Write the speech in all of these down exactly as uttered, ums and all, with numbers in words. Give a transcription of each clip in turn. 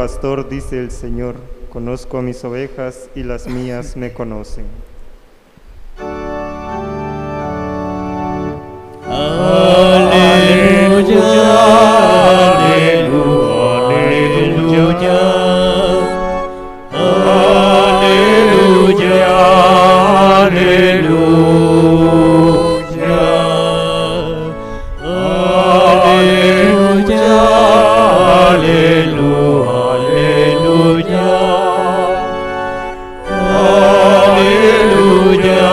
pastor, dice el Señor, conozco a mis ovejas y las mías me conocen. Aleluya, aleluya, aleluya, aleluya, aleluya, aleluya, aleluya,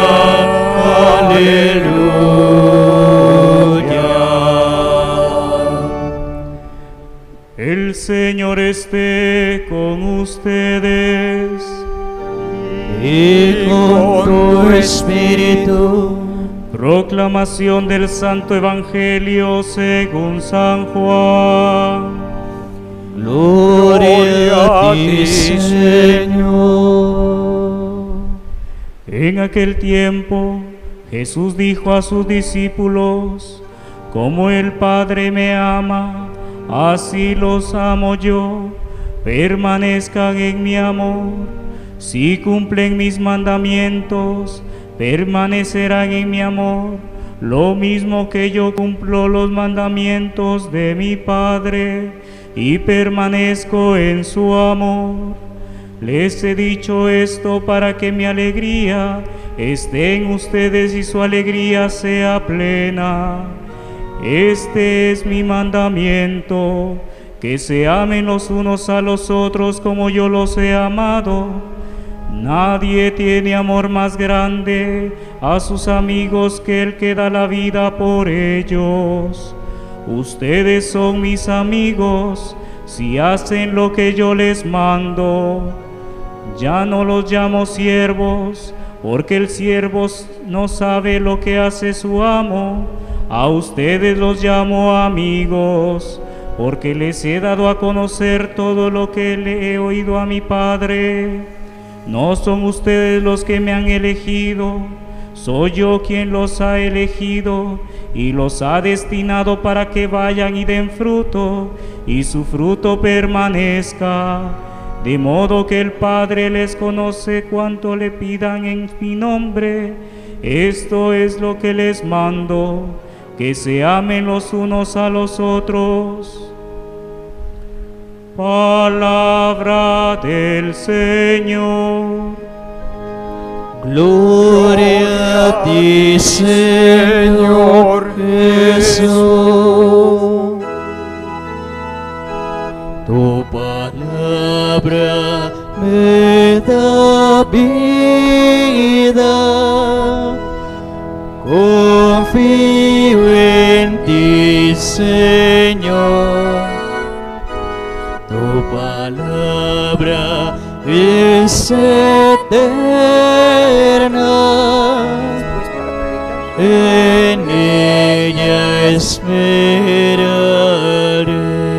aleluya. El Señor esté con ustedes y con tu espíritu. Proclamación del Santo Evangelio según San Juan. Gloria a ti, Señor. En aquel tiempo, Jesús dijo a sus discípulos: como el Padre me ama, así los amo yo. Permanezcan en mi amor. Si cumplen mis mandamientos, permanecerán en mi amor, lo mismo que yo cumplo los mandamientos de mi Padre y permanezco en su amor. Les he dicho esto para que mi alegría esté en ustedes y su alegría sea plena. Este es mi mandamiento, que se amen los unos a los otros como yo los he amado. Nadie tiene amor más grande a sus amigos que el que da la vida por ellos. Ustedes son mis amigos si hacen lo que yo les mando. Ya no los llamo siervos, porque el siervo no sabe lo que hace su amo. A ustedes los llamo amigos, porque les he dado a conocer todo lo que le he oído a mi Padre. No son ustedes los que me han elegido, soy yo quien los ha elegido y los ha destinado para que vayan y den fruto, y su fruto permanezca, de modo que el Padre les conoce cuanto le pidan en mi nombre. Esto es lo que les mando, que se amen los unos a los otros. Palabra del Señor. Gloria a ti, Señor Jesús. Tu palabra me da vida. Confío en ti, Señor. Tu palabra es eterna, en ella esperaré.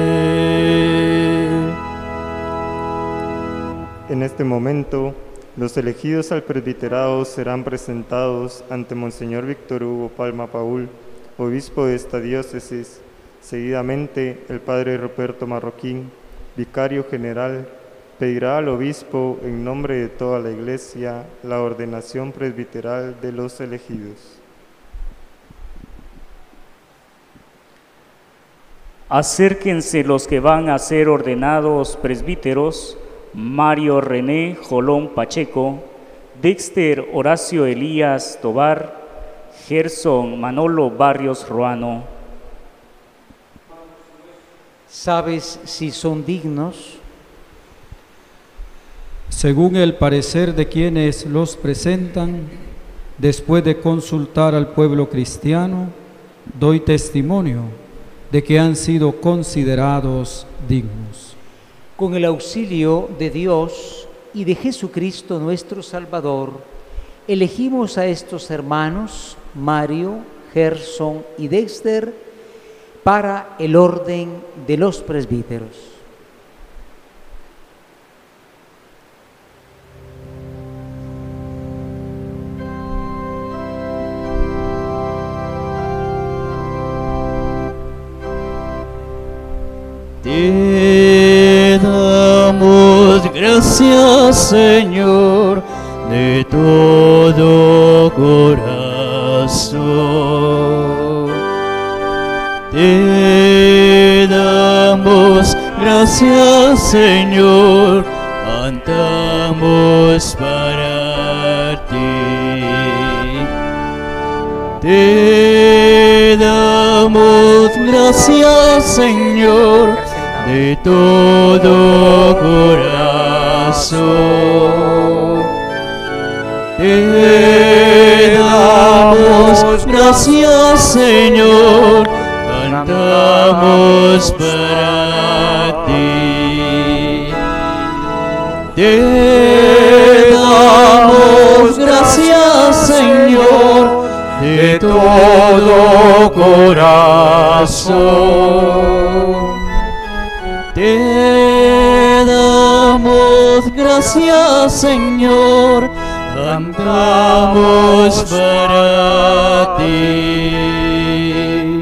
En este momento, los elegidos al presbiterado serán presentados ante Monseñor Víctor Hugo Palma Paul, obispo de esta diócesis. Seguidamente, el padre Ruperto Marroquín, vicario general, pedirá al obispo, en nombre de toda la Iglesia, la ordenación presbiteral de los elegidos. Acérquense los que van a ser ordenados presbíteros: Mario René Jolón Pacheco, Dexter Horacio Elías Tobar, Gerson Manolo Barrios Ruano. ¿Sabes si son dignos? Según el parecer de quienes los presentan, después de consultar al pueblo cristiano, doy testimonio de que han sido considerados dignos. Con el auxilio de Dios y de Jesucristo nuestro Salvador, elegimos a estos hermanos, Mario, Gerson y Dexter, para el orden de los presbíteros. Te damos gracias, Señor, de todo corazón. Te damos gracias, Señor, cantamos para ti. Te damos gracias, Señor, de todo corazón. Te damos gracias, Señor, cantamos para ti. Te damos gracias, Señor, de todo corazón. Te damos gracias, Señor, cantamos para ti.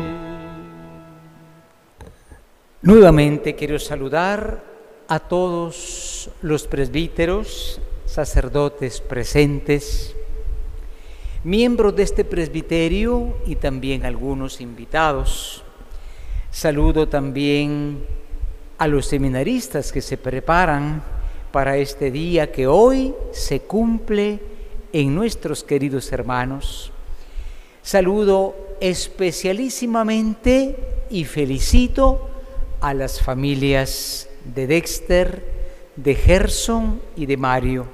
Nuevamente quiero saludar a todos los presbíteros, sacerdotes presentes, miembros de este presbiterio y también algunos invitados. Saludo también a los seminaristas que se preparan para este día que hoy se cumple en nuestros queridos hermanos. Saludo especialísimamente y felicito a las familias de Dexter, de Gerson y de Mario.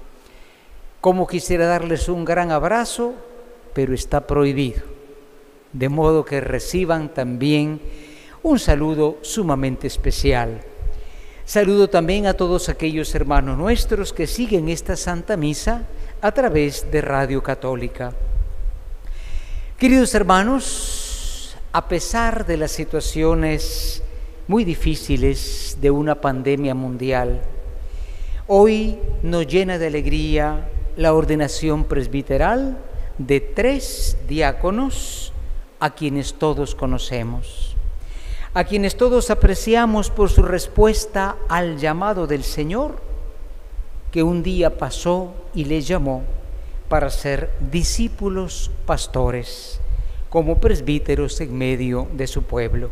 Como quisiera darles un gran abrazo, pero está prohibido, de modo que reciban también un saludo sumamente especial. Saludo también a todos aquellos hermanos nuestros que siguen esta Santa Misa a través de Radio Católica. Queridos hermanos, a pesar de las situaciones muy difíciles de una pandemia mundial, hoy nos llena de alegría la ordenación presbiteral de tres diáconos a quienes todos conocemos, a quienes todos apreciamos por su respuesta al llamado del Señor, que un día pasó y les llamó para ser discípulos pastores, como presbíteros en medio de su pueblo.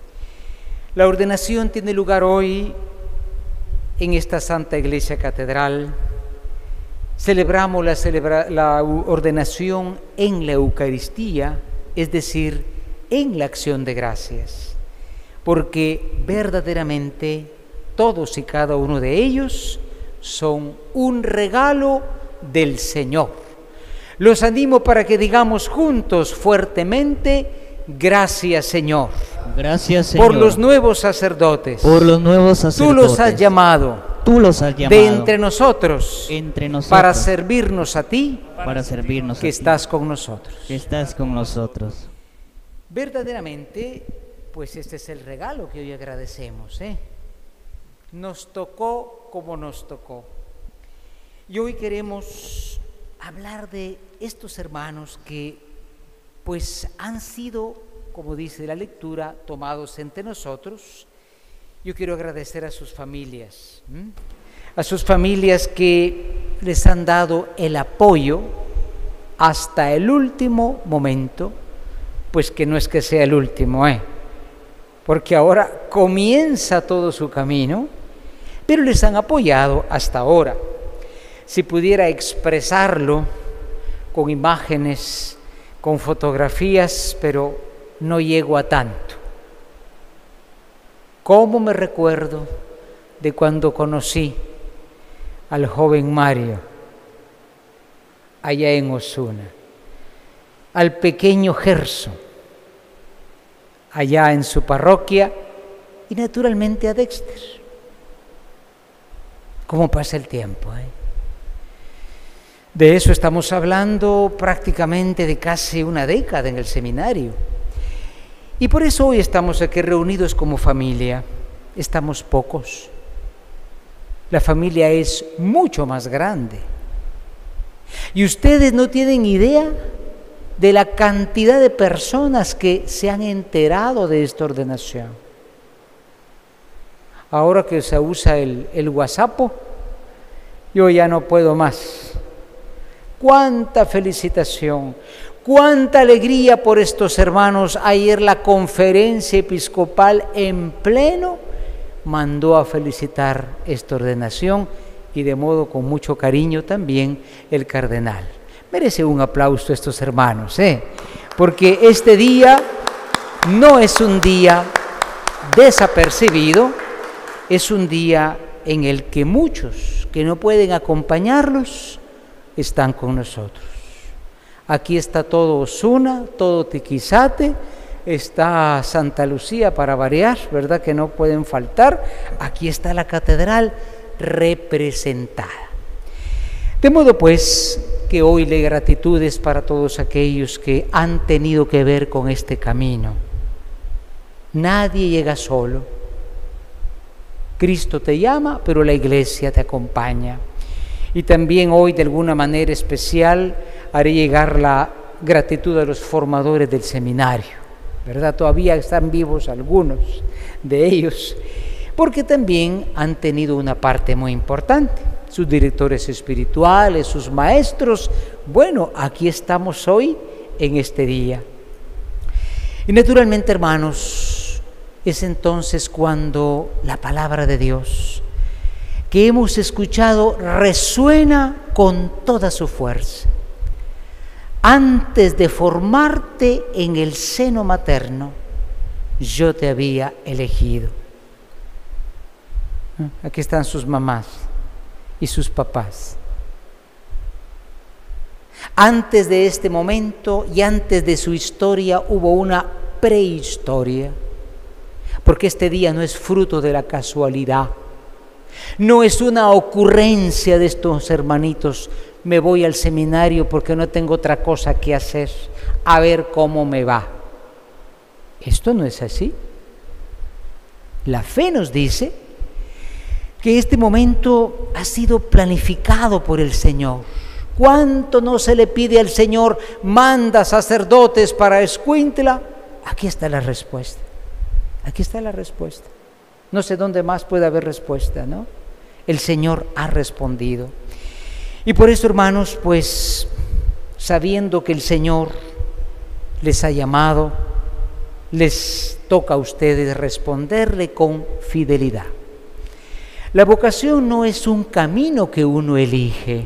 La ordenación tiene lugar hoy en esta Santa Iglesia Catedral. Celebramos la, celebra- la ordenación en la Eucaristía, es decir, en la acción de gracias, porque verdaderamente todos y cada uno de ellos son un regalo del Señor. Los animo para que digamos juntos fuertemente: gracias, Señor. Gracias, Señor, por los nuevos sacerdotes. por los nuevos sacerdotes. Tú los has llamado. Tú los has llamado De entre nosotros. entre nosotros Para servirnos a ti, para servirnos que a ti, estás con nosotros. que estás con nosotros. Verdaderamente, pues este es el regalo que hoy agradecemos, ¿eh? Nos tocó como nos tocó. Y hoy queremos hablar de estos hermanos que pues han sido, como dice la lectura, tomados entre nosotros. Yo quiero agradecer a sus familias, ¿m? a sus familias que les han dado el apoyo hasta el último momento, pues que no es que sea el último, ¿eh? porque ahora comienza todo su camino, pero les han apoyado hasta ahora. Si pudiera expresarlo con imágenes, con fotografías, pero no llego a tanto. ¿Cómo me recuerdo de cuando conocí al joven Mario allá en Osuna, al pequeño Gerson allá en su parroquia y naturalmente a Dexter? ¿Cómo pasa el tiempo, eh? De eso estamos hablando prácticamente de casi una década en el seminario. Y por eso hoy estamos aquí reunidos como familia. Estamos pocos. La familia es mucho más grande. Y ustedes no tienen idea de la cantidad de personas que se han enterado de esta ordenación. Ahora que se usa el, el WhatsApp, yo ya no puedo más. Cuánta felicitación, cuánta alegría por estos hermanos. Ayer la conferencia episcopal en pleno mandó a felicitar esta ordenación y de modo con mucho cariño también el cardenal. Merece un aplauso estos hermanos, ¿eh? Porque este día no es un día desapercibido, es un día en el que muchos que no pueden acompañarlos están con nosotros. Aquí está todo Osuna, todo Tiquizate, está Santa Lucía para variar, ¿verdad? Que no pueden faltar. Aquí está la catedral representada. De modo pues que hoy la gratitud es para todos aquellos que han tenido que ver con este camino. Nadie llega solo. Cristo te llama, pero la Iglesia te acompaña. Y también hoy, de alguna manera especial, haré llegar la gratitud a los formadores del seminario, ¿verdad? Todavía están vivos algunos de ellos, porque también han tenido una parte muy importante. Sus directores espirituales, sus maestros. Bueno, aquí estamos hoy en este día. Y naturalmente, hermanos, es entonces cuando la palabra de Dios que hemos escuchado resuena con toda su fuerza. Antes de formarte en el seno materno, yo te había elegido. Aquí están sus mamás y sus papás. Antes de este momento y antes de su historia hubo una prehistoria, porque este día no es fruto de la casualidad, no es una ocurrencia de estos hermanitos. Me voy al seminario porque no tengo otra cosa que hacer, a ver cómo me va. Esto no es así. La fe nos dice que este momento ha sido planificado por el Señor. ¿Cuánto no se le pide al Señor? Manda sacerdotes para Escuintla. Aquí está la respuesta. Aquí está la respuesta. No sé dónde más puede haber respuesta, ¿no? El Señor ha respondido. Y por eso, hermanos, pues, sabiendo que el Señor les ha llamado, les toca a ustedes responderle con fidelidad. La vocación no es un camino que uno elige.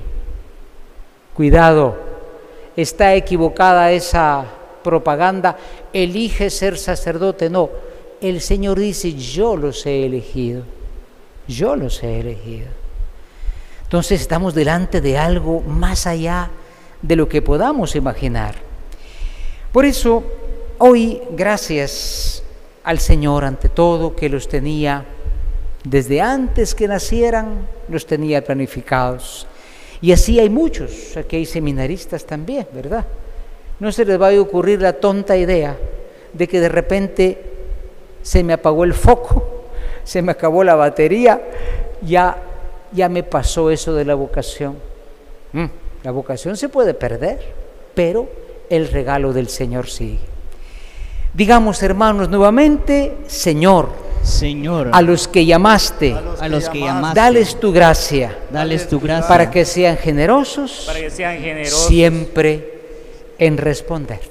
Cuidado, está equivocada esa propaganda, elige ser sacerdote. No, el Señor dice, yo los he elegido, yo los he elegido. Entonces estamos delante de algo más allá de lo que podamos imaginar. Por eso, hoy, gracias al Señor ante todo, que los tenía desde antes que nacieran, los tenía planificados. Y así hay muchos, aquí hay seminaristas también, ¿verdad? No se les va a ocurrir la tonta idea de que de repente se me apagó el foco, se me acabó la batería, ya, ya me pasó eso de la vocación. Mm, la vocación se puede perder, pero el regalo del Señor sigue. Digamos, hermanos, nuevamente, Señor, Señor, a los que llamaste, a los que llamaste, dales tu gracia, dales tu gracia, para que sean generosos, para que sean generosos siempre en responderte.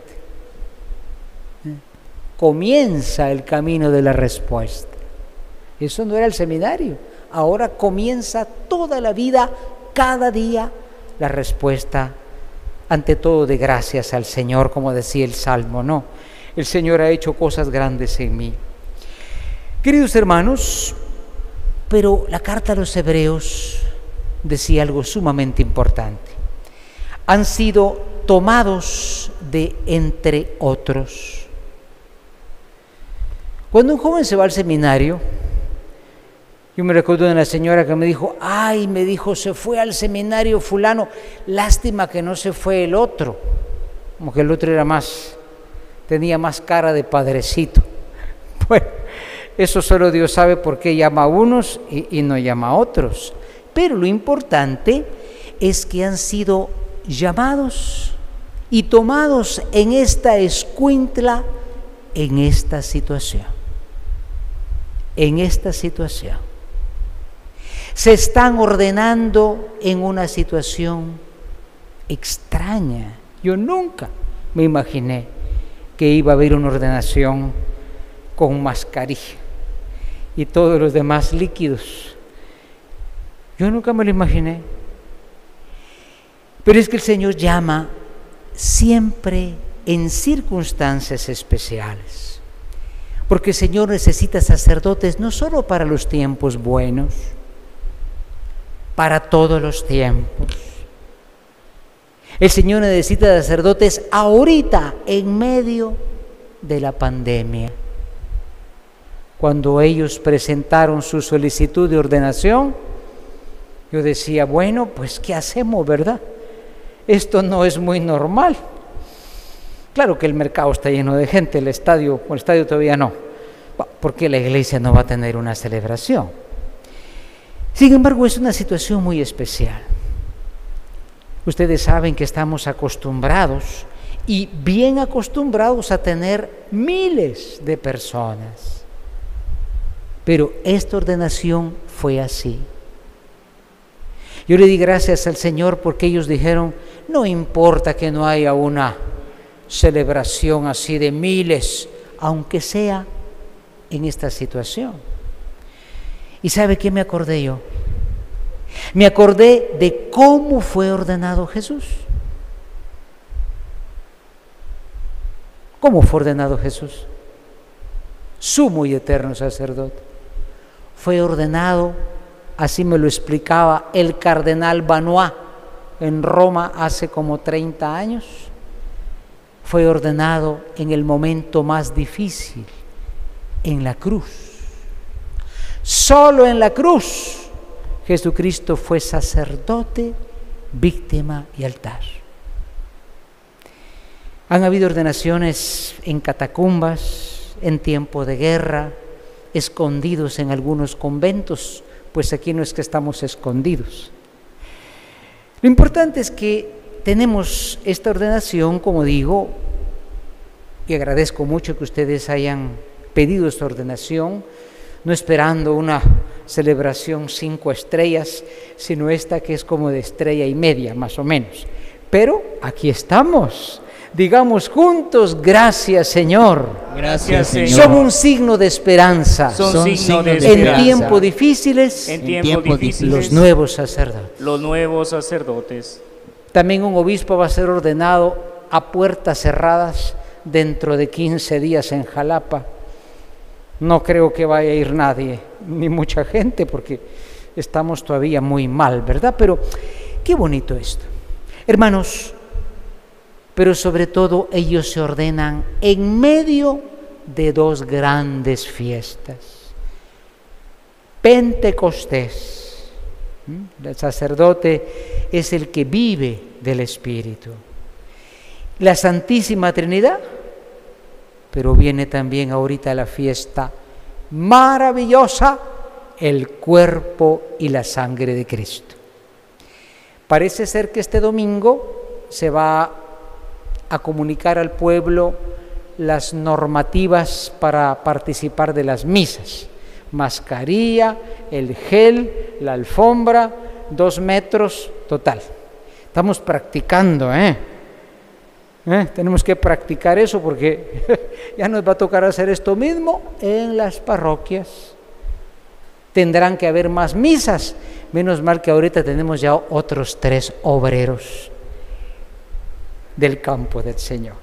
Comienza el camino de la respuesta. Eso no era el seminario. Ahora comienza toda la vida, cada día, la respuesta, ante todo de gracias al Señor, como decía el Salmo, ¿no? El Señor ha hecho cosas grandes en mí. Queridos hermanos, pero la carta a los Hebreos decía algo sumamente importante. Han sido tomados de entre otros. Cuando un joven se va al seminario, yo me recuerdo de una señora que me dijo, ay, me dijo, se fue al seminario fulano, lástima que no se fue el otro, como que el otro era más, tenía más cara de padrecito. Bueno, eso solo Dios sabe por qué llama a unos y, y no llama a otros. Pero lo importante es que han sido llamados y tomados en esta Escuintla, en esta situación. En esta situación. se están ordenando en una situación extraña. Yo nunca me imaginé que iba a haber una ordenación con mascarilla y todos los demás líquidos. Yo nunca me lo imaginé. Pero es que el Señor llama siempre en circunstancias especiales, porque el Señor necesita sacerdotes no solo para los tiempos buenos, para todos los tiempos. El Señor necesita sacerdotes ahorita, en medio de la pandemia. Cuando ellos presentaron su solicitud de ordenación, yo decía, bueno, pues ¿qué hacemos, verdad? Esto no es muy normal. Claro que el mercado está lleno de gente, el estadio, o el estadio todavía no, porque la iglesia no va a tener una celebración. Sin embargo, es una situación muy especial. Ustedes saben que estamos acostumbrados, y bien acostumbrados, a tener miles de personas. Pero esta ordenación fue así. Yo le di gracias al Señor porque ellos dijeron, no importa que no haya una celebración así de miles, aunque sea en esta situación. ¿Y sabe qué me acordé yo? Me acordé de cómo fue ordenado Jesús. ¿Cómo fue ordenado Jesús? Sumo y eterno sacerdote. Fue ordenado, así me lo explicaba el cardenal Vanois en Roma hace como treinta años. Fue ordenado en el momento más difícil, en la cruz. Solo en la cruz Jesucristo fue sacerdote, víctima y altar. Han habido ordenaciones en catacumbas, en tiempo de guerra, escondidos en algunos conventos, pues aquí no es que estamos escondidos. Lo importante es que tenemos esta ordenación, como digo, y agradezco mucho que ustedes hayan pedido esta ordenación, no esperando una celebración cinco estrellas, sino esta que es como de estrella y media, más o menos. Pero aquí estamos. Digamos juntos, gracias Señor. Gracias, Señor. Son un signo de esperanza. Son, Son signo de signos de En esperanza. tiempos difíciles, En En tiempos tiempos difíciles, los nuevos sacerdotes. los nuevos sacerdotes. También un obispo va a ser ordenado a puertas cerradas dentro de quince días en Jalapa. No creo que vaya a ir nadie, ni mucha gente, porque estamos todavía muy mal, ¿verdad? Pero qué bonito esto. Hermanos, pero sobre todo ellos se ordenan en medio de dos grandes fiestas. Pentecostés. El sacerdote es el que vive del Espíritu. La Santísima Trinidad, pero viene también ahorita la fiesta maravillosa, el cuerpo y la sangre de Cristo. Parece ser que este domingo se va a comunicar al pueblo las normativas para participar de las misas. Mascarilla, el gel, la alfombra, dos metros, total. Estamos practicando, ¿eh? ¿Eh? Tenemos que practicar eso porque ya nos va a tocar hacer esto mismo en las parroquias. Tendrán que haber más misas. Menos mal que ahorita tenemos ya otros tres obreros del campo del Señor.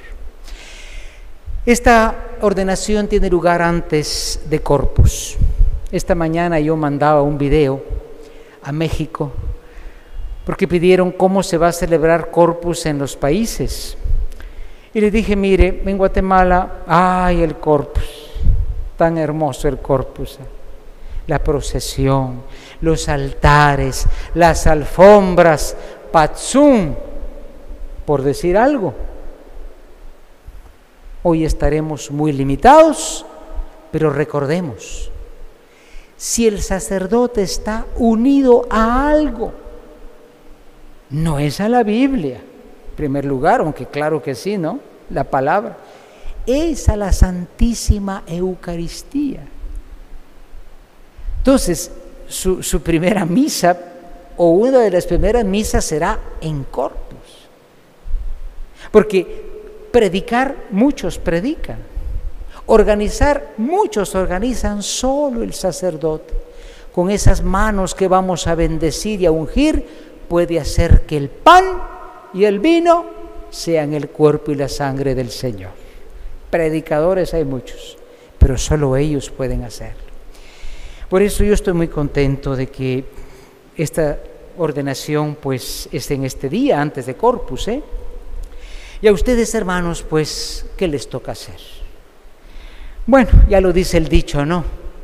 Esta ordenación tiene lugar antes de Corpus. Esta mañana yo mandaba un video a México porque pidieron cómo se va a celebrar Corpus en los países. Y le dije, mire, en Guatemala, ay, el Corpus, tan hermoso el Corpus, la procesión, los altares, las alfombras, patzum, por decir algo. Hoy estaremos muy limitados, pero recordemos, si el sacerdote está unido a algo, no es a la Biblia, en primer lugar, aunque claro que sí, ¿no? La palabra, es a la Santísima Eucaristía. Entonces, su, su primera misa o una de las primeras misas será en Corpus. Porque predicar, muchos predican. Organizar, muchos organizan, solo el sacerdote, con esas manos que vamos a bendecir y a ungir, puede hacer que el pan y el vino sean el cuerpo y la sangre del Señor. Predicadores hay muchos, pero solo ellos pueden hacerlo. Por eso yo estoy muy contento de que esta ordenación pues esté en este día, antes de Corpus, ¿eh? Y a ustedes, hermanos, pues, ¿qué les toca hacer? Bueno, ya lo dice el dicho, ¿no?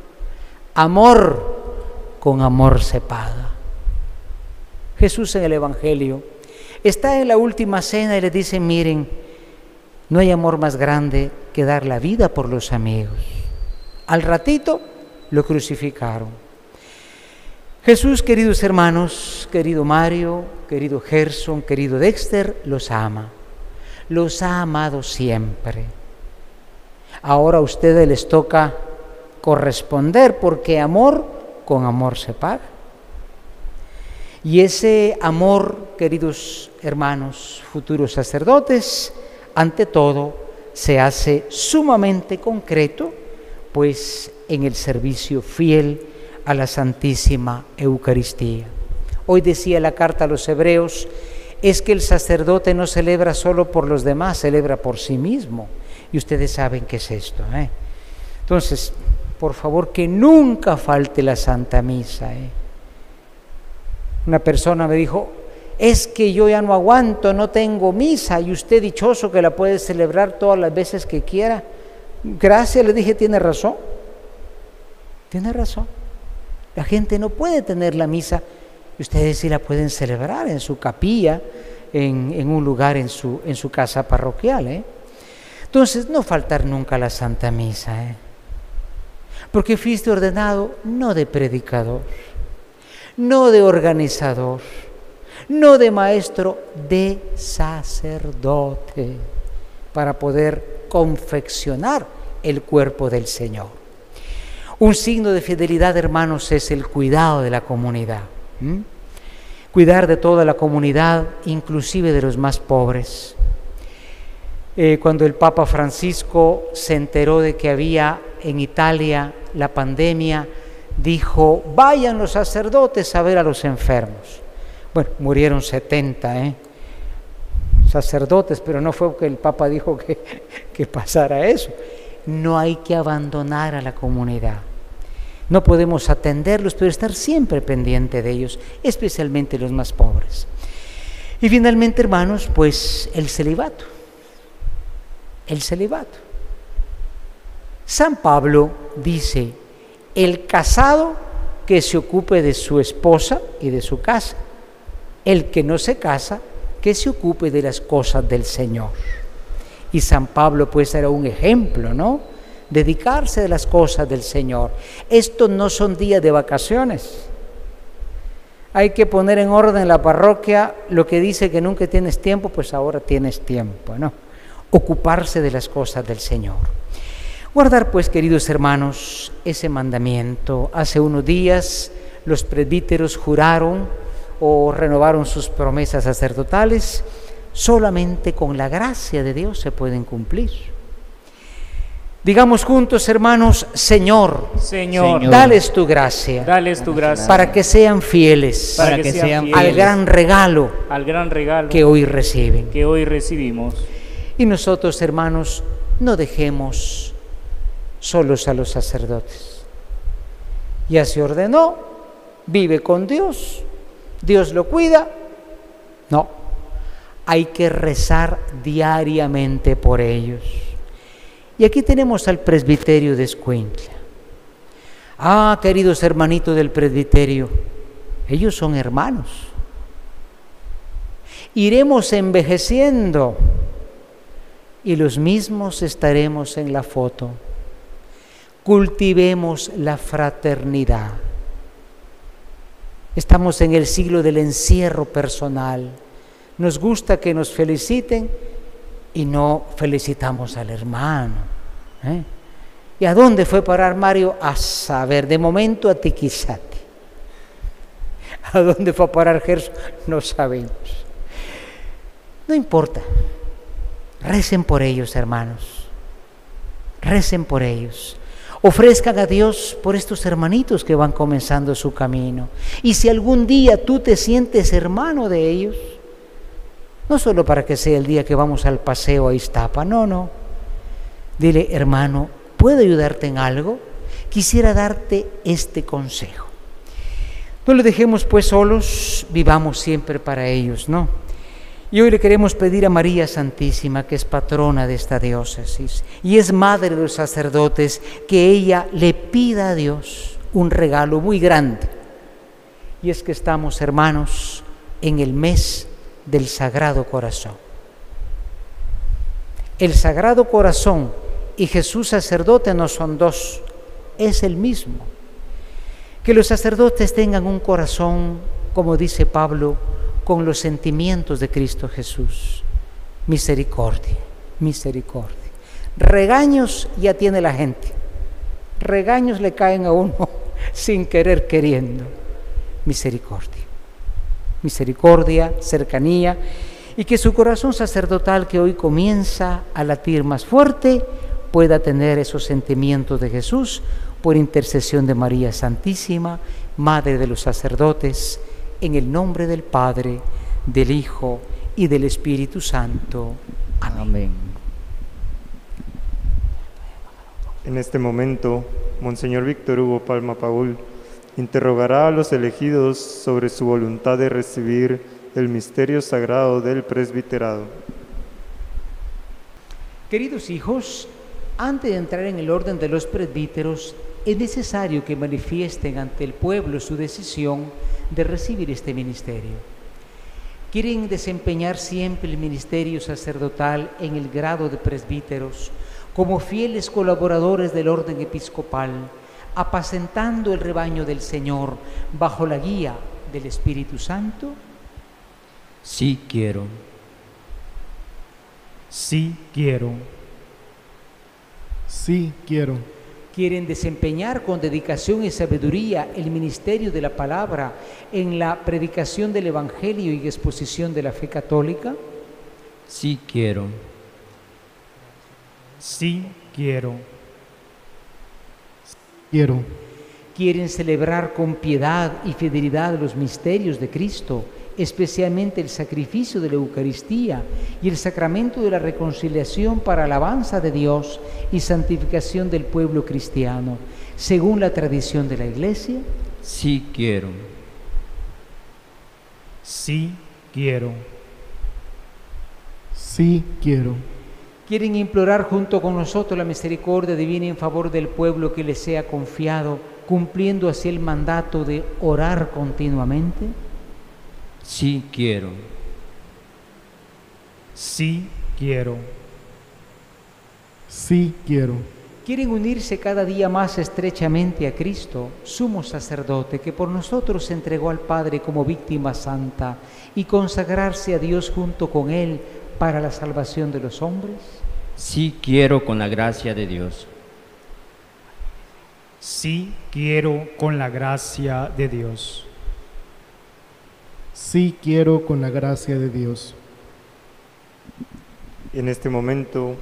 Amor con amor se paga. Jesús en el Evangelio está en la última cena y le dice, miren, no hay amor más grande que dar la vida por los amigos. Al ratito lo crucificaron. Jesús, queridos hermanos, querido Mario, querido Gerson, querido Dexter, los ama. Los ha amado siempre. Ahora a ustedes les toca corresponder, porque amor con amor se paga. Y ese amor, queridos hermanos, futuros sacerdotes, ante todo se hace sumamente concreto, pues en el servicio fiel a la Santísima Eucaristía. Hoy decía la carta a los Hebreos, es que el sacerdote no celebra solo por los demás, celebra por sí mismo. Y ustedes saben qué es esto, ¿eh? Entonces, por favor, que nunca falte la Santa Misa, ¿eh? Una persona me dijo, es que yo ya no aguanto, no tengo misa, y usted dichoso que la puede celebrar todas las veces que quiera. Gracias, le dije, tiene razón. Tiene razón. La gente no puede tener la misa, y ustedes sí la pueden celebrar en su capilla, en, en un lugar en su, en su casa parroquial, ¿eh? Entonces, no faltar nunca la Santa Misa, ¿eh? Porque fuiste ordenado no de predicador, no de organizador, no de maestro, de sacerdote, para poder confeccionar el cuerpo del Señor. Un signo de fidelidad, hermanos, es el cuidado de la comunidad. ¿Mm? Cuidar de toda la comunidad, inclusive de los más pobres. Eh, cuando el Papa Francisco se enteró de que había en Italia la pandemia, dijo, vayan los sacerdotes a ver a los enfermos. Bueno, murieron setenta ¿eh? sacerdotes, pero no fue que el Papa dijo que, que pasara eso. No hay que abandonar a la comunidad. No podemos atenderlos, pero estar siempre pendiente de ellos, especialmente los más pobres. Y finalmente, hermanos, pues el celibato. El celibato. San Pablo dice, el casado que se ocupe de su esposa y de su casa, el que no se casa, que se ocupe de las cosas del Señor. Y San Pablo pues era un ejemplo, ¿no? Dedicarse a las cosas del Señor. Estos no son días de vacaciones. Hay que poner en orden la parroquia, lo que dice que nunca tienes tiempo, pues ahora tienes tiempo, ¿no? Ocuparse de las cosas del Señor. Guardar pues, queridos hermanos, ese mandamiento. Hace unos días los presbíteros juraron o renovaron sus promesas sacerdotales. Solamente con la gracia de Dios se pueden cumplir. Digamos juntos, hermanos, Señor, Señor, dales tu gracia, dales tu gracia, para que sean fieles, para que sean fieles al gran regalo, al gran regalo que hoy reciben. que hoy recibimos. Y nosotros, hermanos, no dejemos solos a los sacerdotes. Ya se ordenó, vive con Dios, Dios lo cuida. No, hay que rezar diariamente por ellos. Y aquí tenemos al presbiterio de Escuintla. Ah, queridos hermanitos del presbiterio, ellos son hermanos. Iremos envejeciendo y los mismos estaremos en la foto. Cultivemos la fraternidad. Estamos en el siglo del encierro personal. Nos gusta que nos feliciten y no felicitamos al hermano. ¿eh? ¿Y a dónde fue parar Mario? A saber, de momento a Tiquizate. ¿A dónde fue a parar Gerson? No sabemos. No importa. Recen por ellos, hermanos. Recen por ellos. Ofrezcan a Dios por estos hermanitos que van comenzando su camino. Y si algún día tú te sientes hermano de ellos, no solo para que sea el día que vamos al paseo a Iztapa, no, no. Dile, hermano, ¿puedo ayudarte en algo? Quisiera darte este consejo. No los dejemos pues solos, vivamos siempre para ellos, ¿no? Y hoy le queremos pedir a María Santísima, que es patrona de esta diócesis y es madre de los sacerdotes, que ella le pida a Dios un regalo muy grande. Y es que estamos, hermanos, en el mes del Sagrado Corazón. El Sagrado Corazón y Jesús sacerdote no son dos, es el mismo. Que los sacerdotes tengan un corazón, como dice Pablo, con los sentimientos de Cristo Jesús. Misericordia, misericordia. Regaños ya tiene la gente. Regaños le caen a uno sin querer queriendo. Misericordia. Misericordia, cercanía, y que su corazón sacerdotal, que hoy comienza a latir más fuerte, pueda tener esos sentimientos de Jesús por intercesión de María Santísima, Madre de los sacerdotes, en el nombre del Padre, del Hijo y del Espíritu Santo. Amén. Amén. En este momento, Monseñor Víctor Hugo Palma Paul interrogará a los elegidos sobre su voluntad de recibir el misterio sagrado del presbiterado. Queridos hijos, antes de entrar en el orden de los presbíteros, es necesario que manifiesten ante el pueblo su decisión de recibir este ministerio. ¿Quieren desempeñar siempre el ministerio sacerdotal en el grado de presbíteros, como fieles colaboradores del orden episcopal, apacentando el rebaño del Señor bajo la guía del Espíritu Santo? Sí quiero. Sí quiero. Sí quiero. ¿Quieren desempeñar con dedicación y sabiduría el ministerio de la palabra en la predicación del Evangelio y exposición de la fe católica? Sí quiero. Sí quiero. Quiero. ¿Quieren celebrar con piedad y fidelidad los misterios de Cristo, especialmente el sacrificio de la Eucaristía y el sacramento de la reconciliación para alabanza de Dios y santificación del pueblo cristiano, según la tradición de la Iglesia? Sí quiero. Sí quiero. Sí quiero. ¿Quieren implorar junto con nosotros la misericordia divina en favor del pueblo que les sea confiado, cumpliendo así el mandato de orar continuamente? Sí quiero. Sí quiero. Sí quiero. ¿Quieren unirse cada día más estrechamente a Cristo, sumo sacerdote, que por nosotros se entregó al Padre como víctima santa, y consagrarse a Dios junto con Él para la salvación de los hombres? Sí quiero con la gracia de Dios. Sí quiero con la gracia de Dios. Sí quiero con la gracia de Dios. En este momento,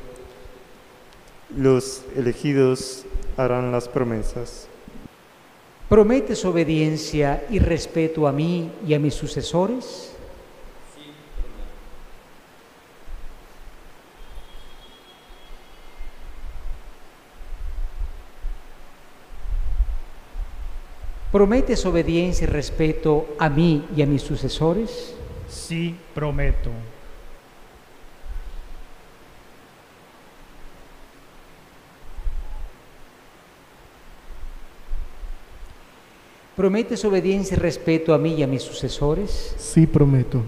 los elegidos harán las promesas. ¿Prometes obediencia y respeto a mí y a mis sucesores? ¿Prometes obediencia y respeto a mí y a mis sucesores? Sí, prometo. ¿Prometes obediencia y respeto a mí y a mis sucesores? Sí, prometo.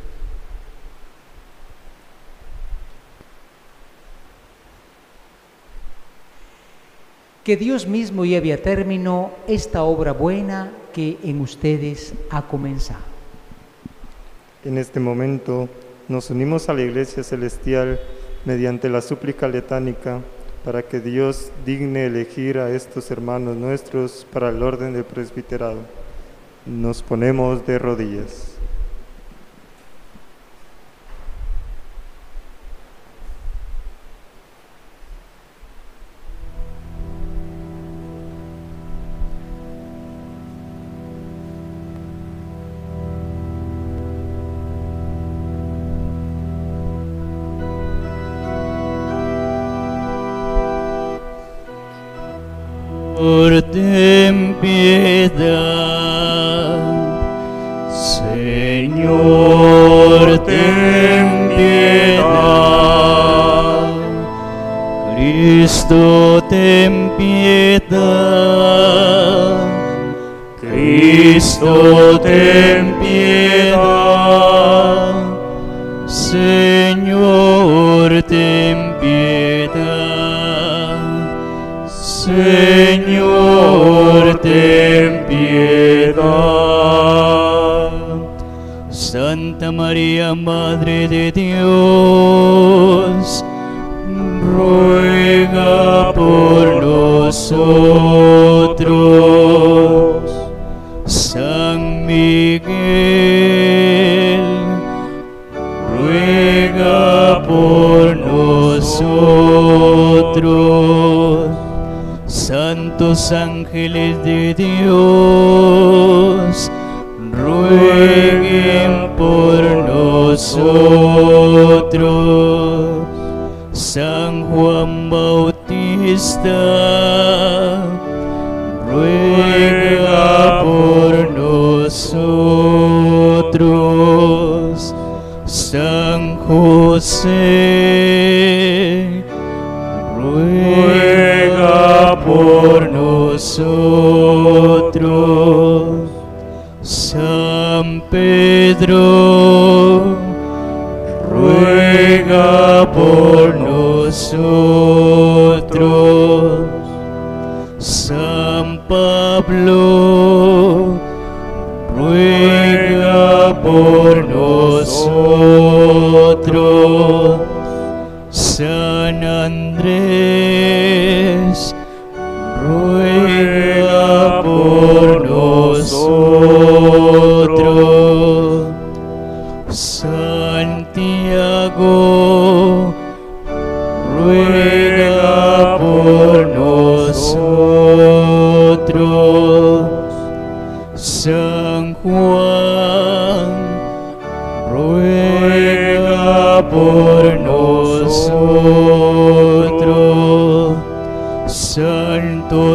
Que Dios mismo lleve a término esta obra buena que en ustedes ha comenzado. En este momento nos unimos a la Iglesia Celestial mediante la súplica letánica para que Dios digne elegir a estos hermanos nuestros para el orden del presbiterado. Nos ponemos de rodillas. Señor, ten piedad. Señor, ten piedad. Cristo, ten piedad. Cristo, ten piedad. Señor, ten piedad. Señor, ten piedad. Santa María, Madre de Dios, ruega por nosotros. San Miguel, ruega por nosotros. Santos ángeles de Dios, rueguen por nosotros. San Juan Bautista, ruega por nosotros. San José, ruega por nosotros. San Pedro, ruega por nosotros. San Pablo, ruega por nosotros. San Andrés, ruega por nosotros. Santiago, ruega por nosotros. San Juan, ruega por nosotros. Santo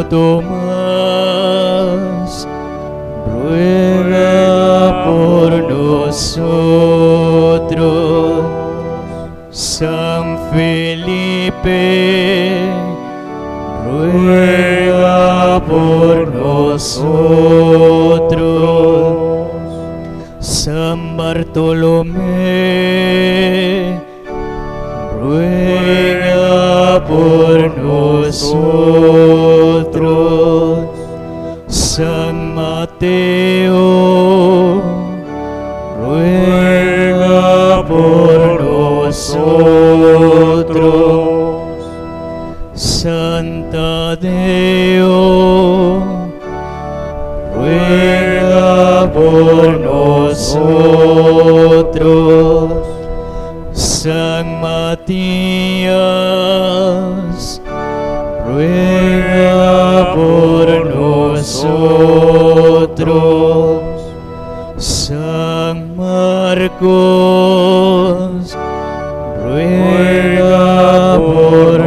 Tomás, ruega por nosotros. San Felipe, ruega por nosotros. San Bartolomé, ruega por nosotros. San Mateo, ruega por nosotros. San Tadeo, ruega por nosotros. San Matías, ruega por nosotros. San Marcos, ruega por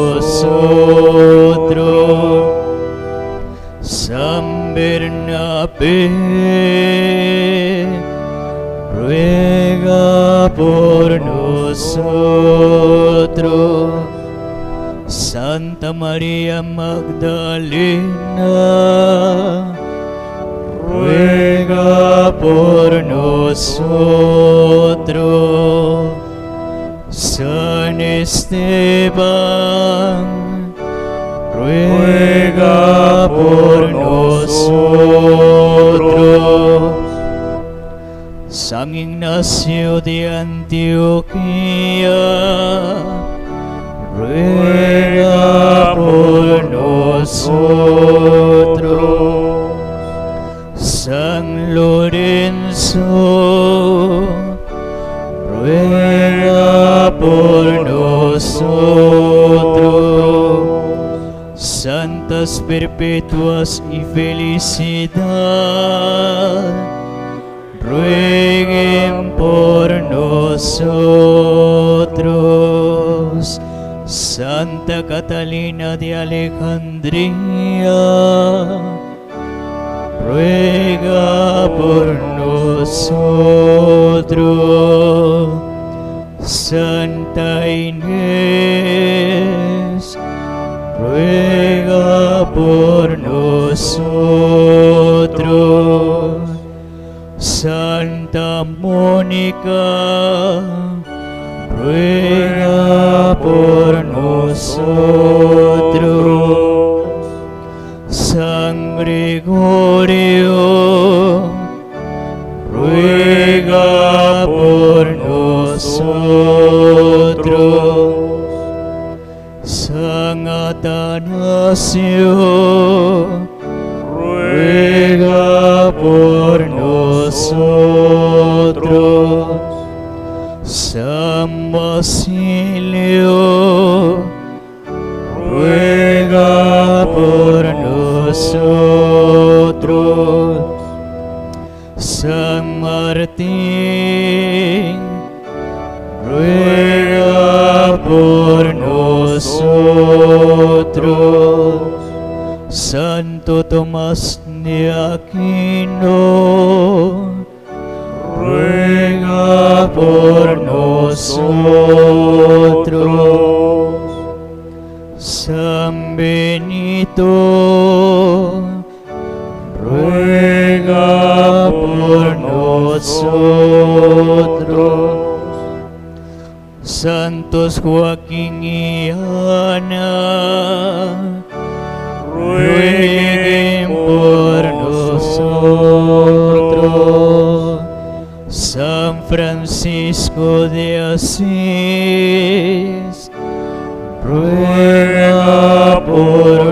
nosotros. San Bernabé, ruega por nosotros. Santa María Magdalena, ruega por nosotros. San Esteban, ruega por nosotros. San Ignacio de Antioquía, ruega por nosotros. San Santas perpetuas y felicidad, rueguen por nosotros. Santa Catalina de Alejandría, ruega por nosotros. Santa Inés, ruega por nosotros. Santa Mónica, ruega por nosotros. San Gregorio, ruega por nosotros. San Atanasio, ruega por nosotros. San Basilio, ruega por nosotros. San Martín, ruega por nosotros. Santo Tomás de Aquino, ruega por nosotros. San Benito, ruega por nosotros. Santos Joaquín y Ana, rueguen por nosotros. San Francisco de Asís, ruega por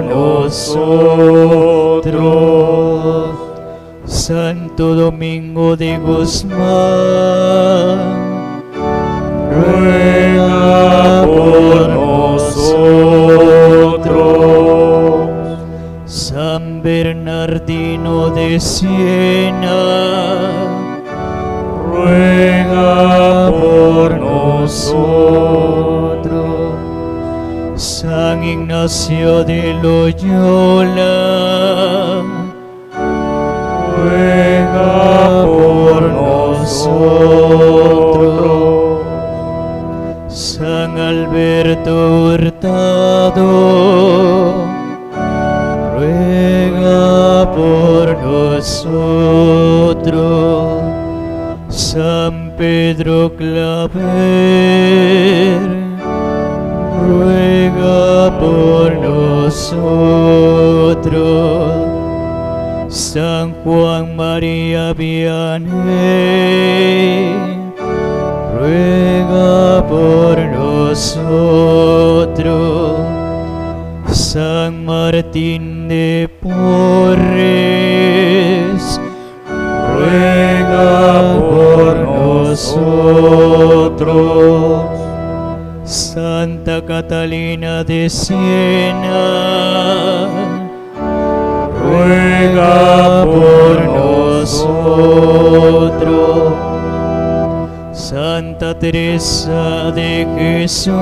nosotros. Santo Domingo de Guzmán, ruega por nosotros. San Bernardino de Siena, ruega por nosotros. San Ignacio de Loyola, ruega por nosotros. San Alberto Hurtado, ruega por nosotros. San Pedro Claver, ruega por nosotros. San Juan María Vianney, ruega por nosotros. San Martín de Porres, ruega por nosotros. Santa Catalina de Siena, ruega por nosotros. Santa Teresa de Jesús,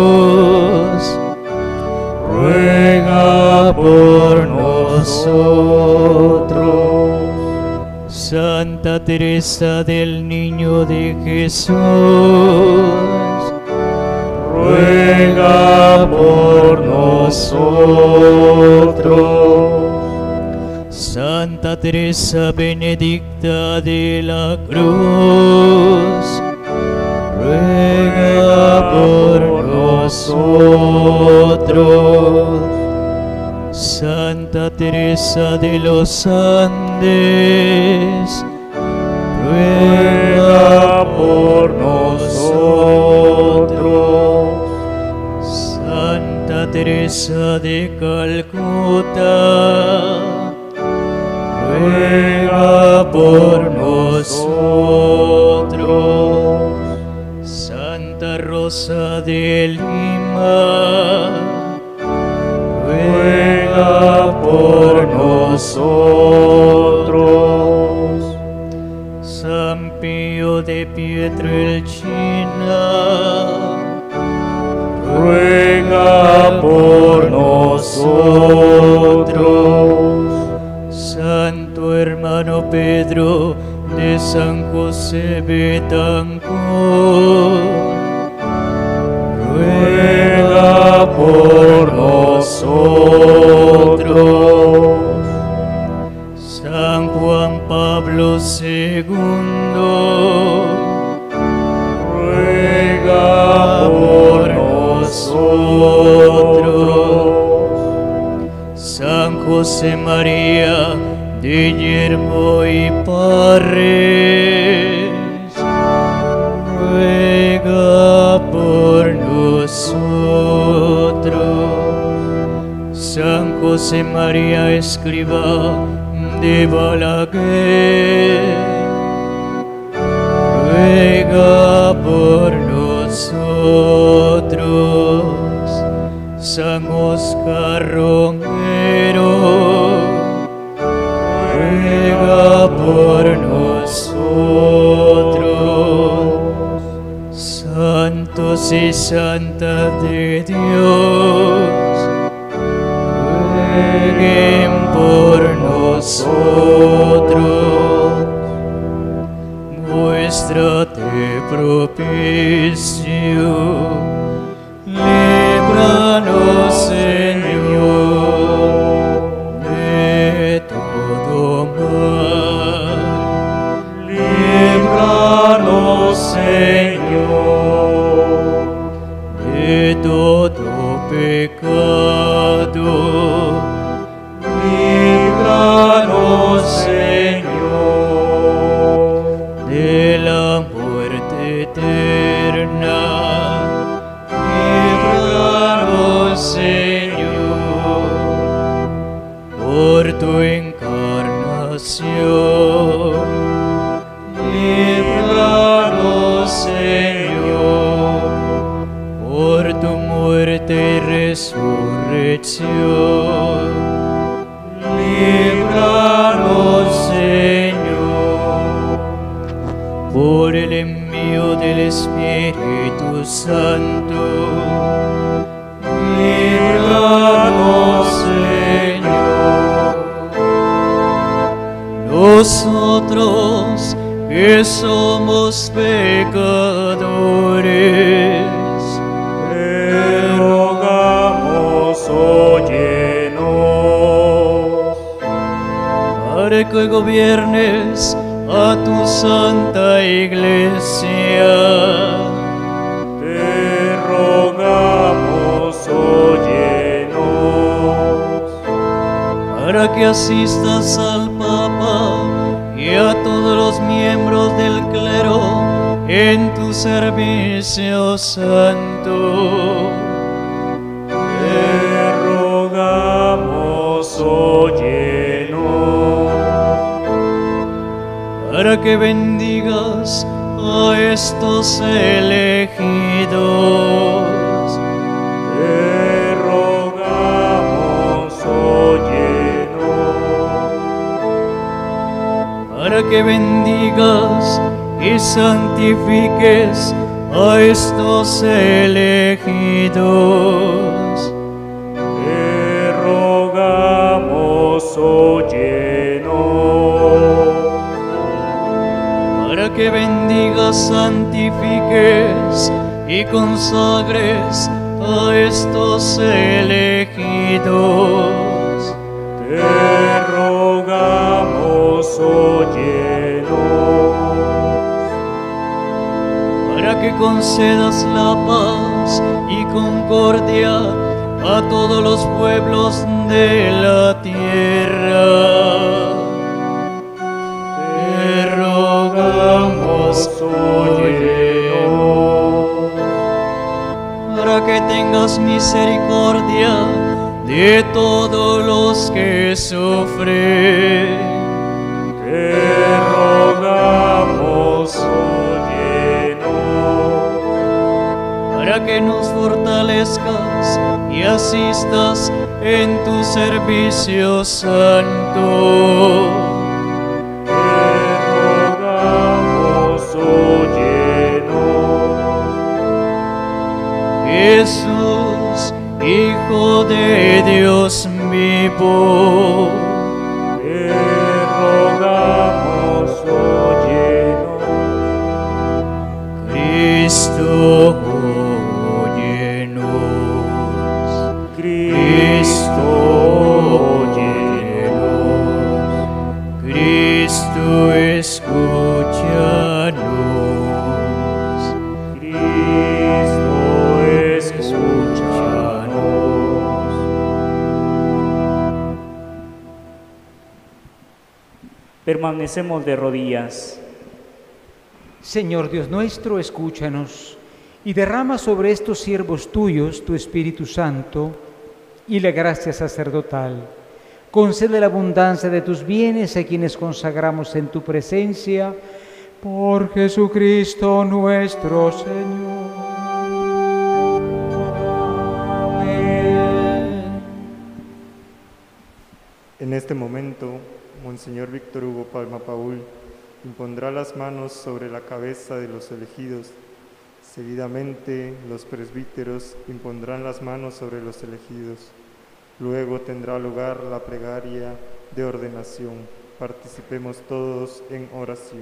ruega por nosotros. Santa Teresa del Niño de Jesús, ruega por nosotros. Santa Teresa Benedicta de la Cruz, ruega por nosotros. Santa Teresa de los Andes, ruega por nosotros. Santa Teresa de Calcuta, ruega por nosotros. Santa Rosa de Lima, alma, ruega por nosotros. San Pío de Pietrelcina, ruega por nosotros. Santo hermano Pedro de San José Betancourt, ruega por nosotros. San Juan Pablo segundo, ruega por nosotros. San José María de Yermo y Parres, ruega por nosotros. San José María Escriba de Balaguer, ruega por nosotros. San Oscar Romero, ruega por nosotros. Santos y santas de Dios, rueguen por nosotros. Muéstrate propicio, líbranos, Señor, de todo mal. Líbranos, Señor, de todo pecado. Líbranos, Señor, de la muerte eterna. Líbranos, Señor, por tu encarnación. Líbranos, Señor, por tu muerte y resurrección. Líbranos, Señor, por el envío del Espíritu Santo. Líbranos, Señor. Nosotros que somos pecadores, te rogamos, óyenos, para que gobiernes a tu santa iglesia. Te rogamos, óyenos, para que asistas al Papa y a todos los miembros del clero en tu servicio santo. Te rogamos, óyenos, para que bendigas a estos elegidos. Te rogamos, óyenos, para que bendigas y santifiques a estos elegidos. Te rogamos, óyenos, para que bendigas, santifiques y consagres a estos elegidos. Te rogamos, óyenos, para que concedas la paz y concordia a todos los pueblos de la tierra. Te rogamos, óyenos, para que tengas misericordia de todos los que sufren. Te rogamos, óyenos, para que nos fortalezcas y asistas en tu servicio santo. Te rogamos, óyenos. Jesús, Hijo de Dios vivo, Te rogamos, óyenos. Cristo, óyenos. Cristo, óyenos. Cristo, escúchanos. Cristo, escúchanos. Permanecemos de rodillas. Señor Dios nuestro, escúchanos y derrama sobre estos siervos tuyos tu Espíritu Santo y la gracia sacerdotal. Concede la abundancia de tus bienes a quienes consagramos en tu presencia, por Jesucristo nuestro Señor. Amén. En este momento, Monseñor Víctor Hugo Palma Paul impondrá las manos sobre la cabeza de los elegidos. Seguidamente, los presbíteros impondrán las manos sobre los elegidos. Luego tendrá lugar la plegaria de ordenación. Participemos todos en oración.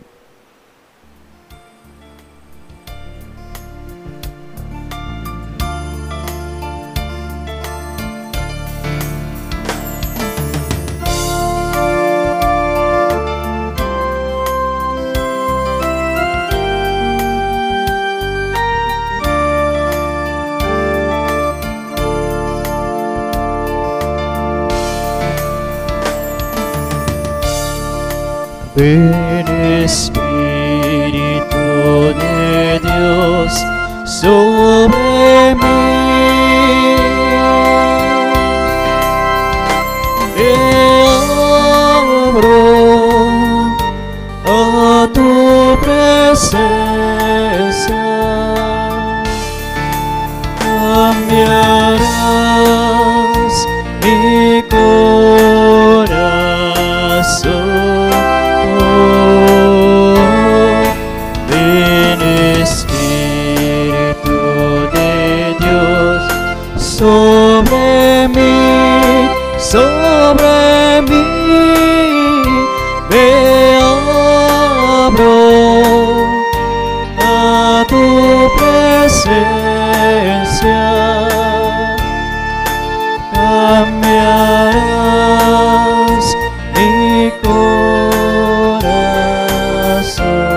Ven Espíritu de Dios sobre mí, te abro a tu presencia, cambiarás mi corazón. Ven Espíritu de Dios sobre mí, sobre mí, me abro a tu presencia, cambiarás mi corazón.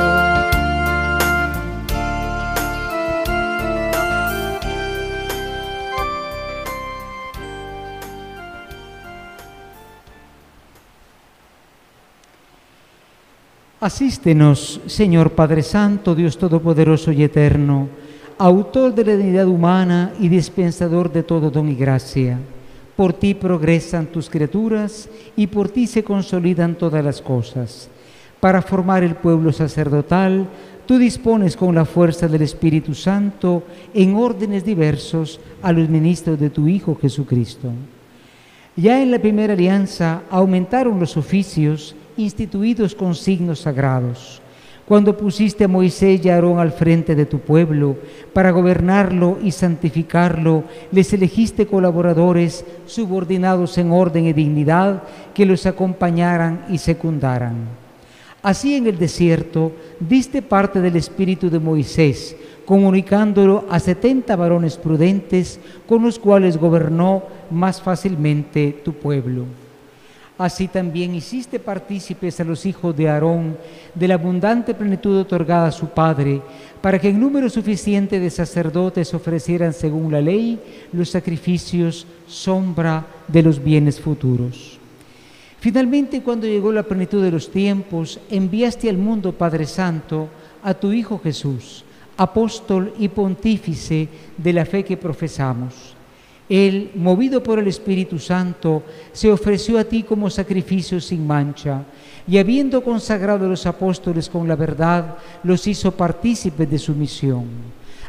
Asístenos, Señor Padre Santo, Dios Todopoderoso y Eterno, autor de la dignidad humana y dispensador de todo don y gracia. Por ti progresan tus criaturas y por ti se consolidan todas las cosas. Para formar el pueblo sacerdotal, tú dispones con la fuerza del Espíritu Santo en órdenes diversos a los ministros de tu Hijo Jesucristo. Ya en la primera alianza aumentaron los oficios instituidos con signos sagrados. Cuando pusiste a Moisés y a Aarón al frente de tu pueblo para gobernarlo y santificarlo, les elegiste colaboradores subordinados en orden y dignidad que los acompañaran y secundaran. Así en el desierto diste parte del espíritu de Moisés, comunicándolo a setenta varones prudentes con los cuales gobernó más fácilmente tu pueblo. Así también hiciste partícipes a los hijos de Aarón de la abundante plenitud otorgada a su padre, para que en número suficiente de sacerdotes ofrecieran según la ley los sacrificios sombra de los bienes futuros. Finalmente, cuando llegó la plenitud de los tiempos, enviaste al mundo, Padre Santo, a tu Hijo Jesús, apóstol y pontífice de la fe que profesamos. Él, movido por el Espíritu Santo, se ofreció a ti como sacrificio sin mancha, y habiendo consagrado a los apóstoles con la verdad, los hizo partícipes de su misión.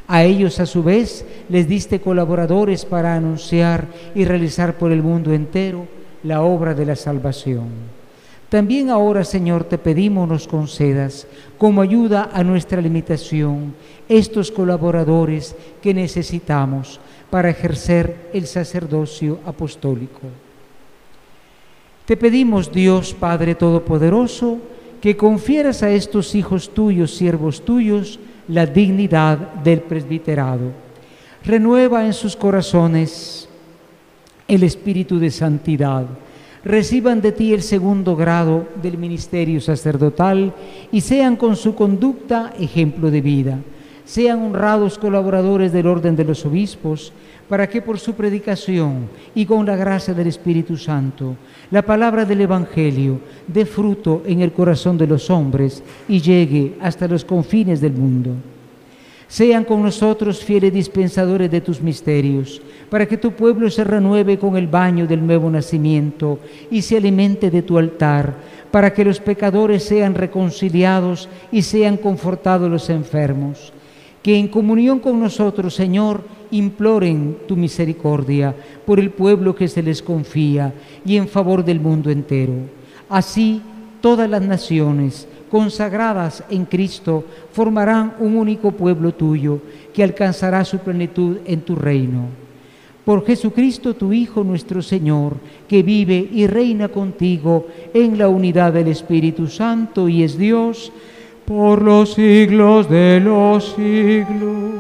A ellos, a su vez, les diste colaboradores para anunciar y realizar por el mundo entero la obra de la salvación. También ahora, Señor, te pedimos nos concedas, como ayuda a nuestra limitación, estos colaboradores que necesitamos para ejercer el sacerdocio apostólico. Te pedimos, Dios Padre Todopoderoso, que confieras a estos hijos tuyos, siervos tuyos, la dignidad del presbiterado. Renueva en sus corazones el espíritu de santidad. Reciban de ti el segundo grado del ministerio sacerdotal y sean con su conducta ejemplo de vida. Sean honrados colaboradores del orden de los obispos, para que por su predicación y con la gracia del Espíritu Santo, la palabra del Evangelio dé fruto en el corazón de los hombres y llegue hasta los confines del mundo. Sean con nosotros fieles dispensadores de tus misterios, para que tu pueblo se renueve con el baño del nuevo nacimiento y se alimente de tu altar, para que los pecadores sean reconciliados y sean confortados los enfermos. Que en comunión con nosotros, Señor, imploren tu misericordia por el pueblo que se les confía y en favor del mundo entero. Así, todas las naciones consagradas en Cristo formarán un único pueblo tuyo que alcanzará su plenitud en tu reino. Por Jesucristo, tu Hijo, nuestro Señor, que vive y reina contigo en la unidad del Espíritu Santo y es Dios por los siglos de los siglos.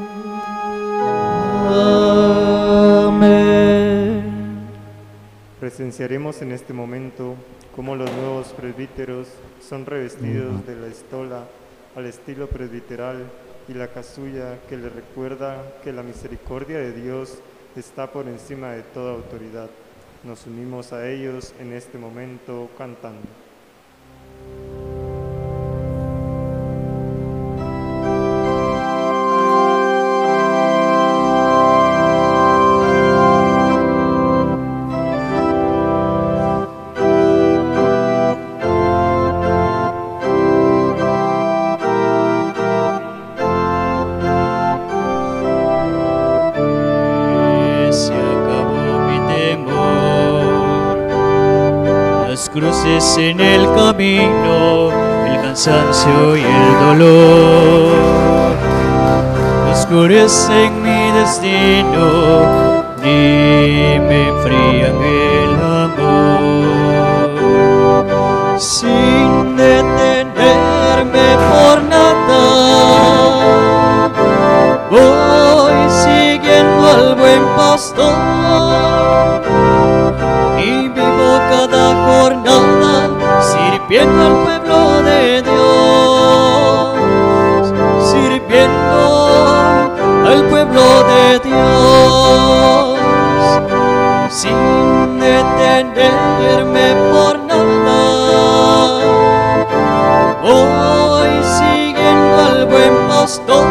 Amén. Presenciaremos en este momento cómo los nuevos presbíteros son revestidos de la estola al estilo presbiteral y la casulla que les recuerda que la misericordia de Dios está por encima de toda autoridad. Nos unimos a ellos en este momento cantando. Cruces en el camino, el cansancio y el dolor oscurecen mi destino, ni me enfrían el amor. Sin detenerme por nada, voy siguiendo al buen pastor y vivo cada jornada sirviendo al pueblo de Dios, sirviendo al pueblo de Dios, sin detenerme por nada. Voy siguiendo al buen pastor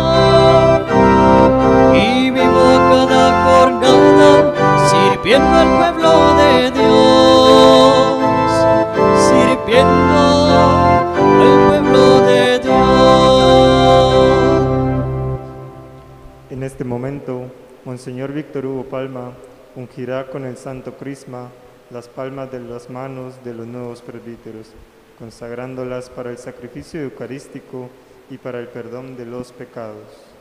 y vivo cada jornada sirviendo al pueblo de Dios, sirviendo al pueblo de Dios. En este momento, Monseñor Víctor Hugo Palma ungirá con el santo crisma las palmas de las manos de los nuevos presbíteros, consagrándolas para el sacrificio eucarístico y para el perdón de los pecados.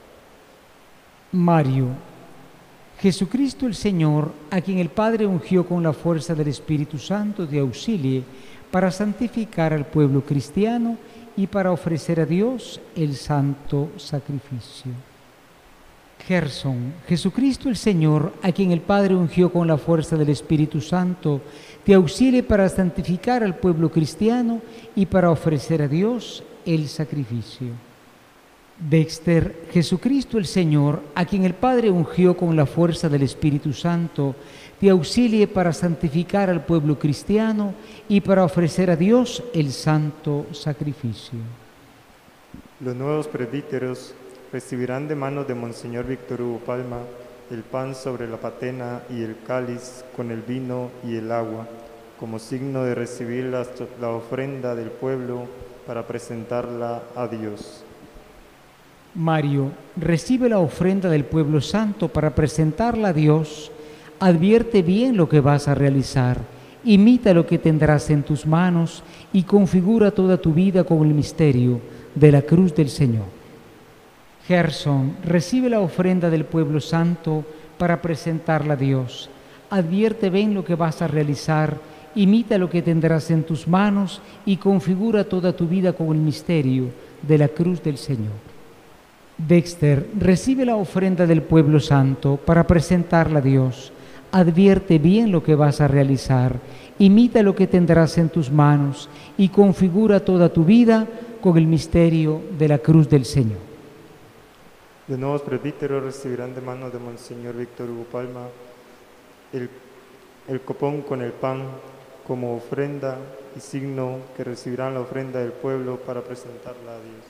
Mario, Jesucristo el Señor, a quien el Padre ungió con la fuerza del Espíritu Santo, te auxilie para santificar al pueblo cristiano y para ofrecer a Dios el santo sacrificio. Gerson, Jesucristo el Señor, a quien el Padre ungió con la fuerza del Espíritu Santo, te auxilie para santificar al pueblo cristiano y para ofrecer a Dios el sacrificio. Dexter, Jesucristo el Señor, a quien el Padre ungió con la fuerza del Espíritu Santo, te auxilie para santificar al pueblo cristiano y para ofrecer a Dios el santo sacrificio. Los nuevos presbíteros recibirán de manos de Monseñor Víctor Hugo Palma el pan sobre la patena y el cáliz con el vino y el agua, como signo de recibir la, la ofrenda del pueblo para presentarla a Dios. Mario, recibe la ofrenda del pueblo santo para presentarla a Dios. Advierte bien lo que vas a realizar, imita lo que tendrás en tus manos y configura toda tu vida con el misterio de la cruz del Señor. Gerson, recibe la ofrenda del pueblo santo para presentarla a Dios. Advierte bien lo que vas a realizar, imita lo que tendrás en tus manos y configura toda tu vida con el misterio de la cruz del Señor. Dexter, recibe la ofrenda del pueblo santo para presentarla a Dios. Advierte bien lo que vas a realizar, imita lo que tendrás en tus manos y configura toda tu vida con el misterio de la cruz del Señor. Los nuevos presbíteros recibirán de manos de Monseñor Víctor Hugo Palma el, el copón con el pan como ofrenda y signo que recibirán la ofrenda del pueblo para presentarla a Dios.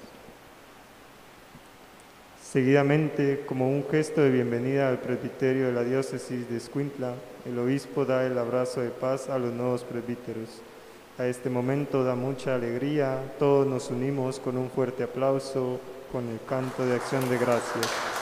Seguidamente, como un gesto de bienvenida al presbiterio de la diócesis de Escuintla, el obispo da el abrazo de paz a los nuevos presbíteros. A este momento da mucha alegría, todos nos unimos con un fuerte aplauso, con el canto de acción de gracias.